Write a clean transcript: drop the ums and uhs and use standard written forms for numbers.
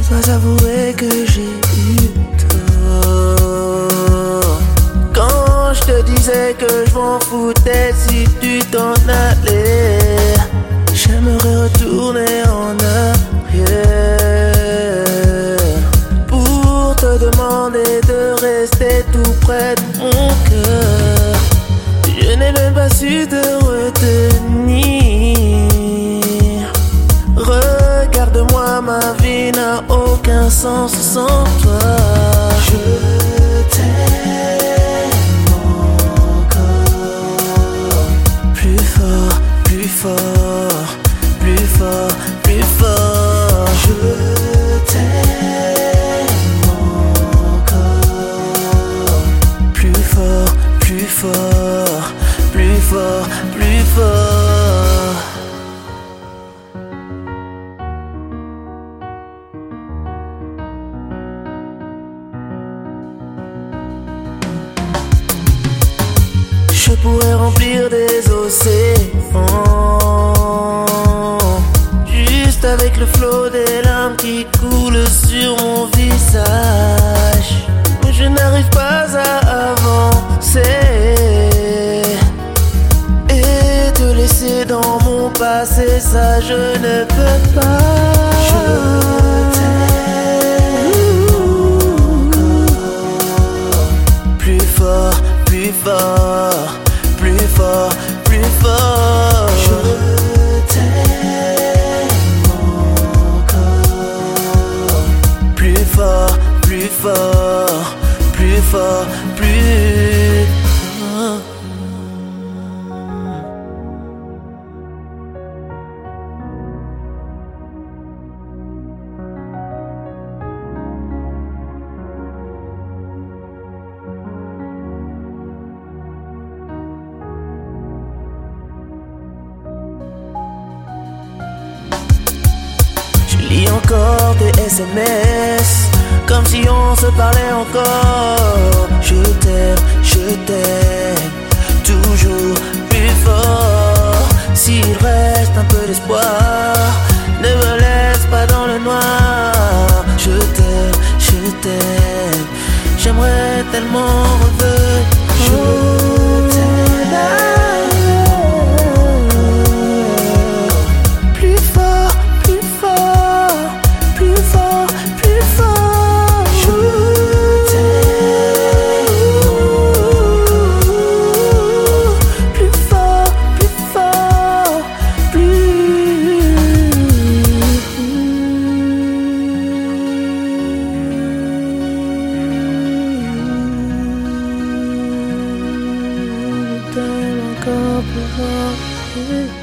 dois avouer que j'ai eu tort. Quand je te disais que je m'en foutais si tu t'en allais, j'aimerais retourner en arrière pour te demander de rester tout près de mon cœur. Je n'ai même pas su te retenir. Regarde-moi, ma vie n'a aucun sens sans toi. Je t'aime encore. Plus fort, plus fort, plus fort, plus fort. Je t'aime encore. Plus fort, plus fort, plus fort, plus fort. Je pourrais remplir des océans juste avec le flot des larmes qui coulent sur mon visage. Mais je n'arrive pas à avancer et te laisser dans mon passé, ça je ne peux pas. Je t'aime encore. Plus fort, plus fort, plus fort, plus fort. Je t'aime encore. Plus fort, plus fort, plus fort, plus fort. Je lis encore tes SMS comme si on se parlait encore. Je t'aime, toujours plus fort. S'il reste un peu d'espoir, ne me laisse pas dans le noir. Je t'aime, j'aimerais tellement revenir. Je t'aime. Plus fort, plus fort, plus fort, plus fort. Je t'aime. Plus fort, plus fort, plus. Encore plus fort.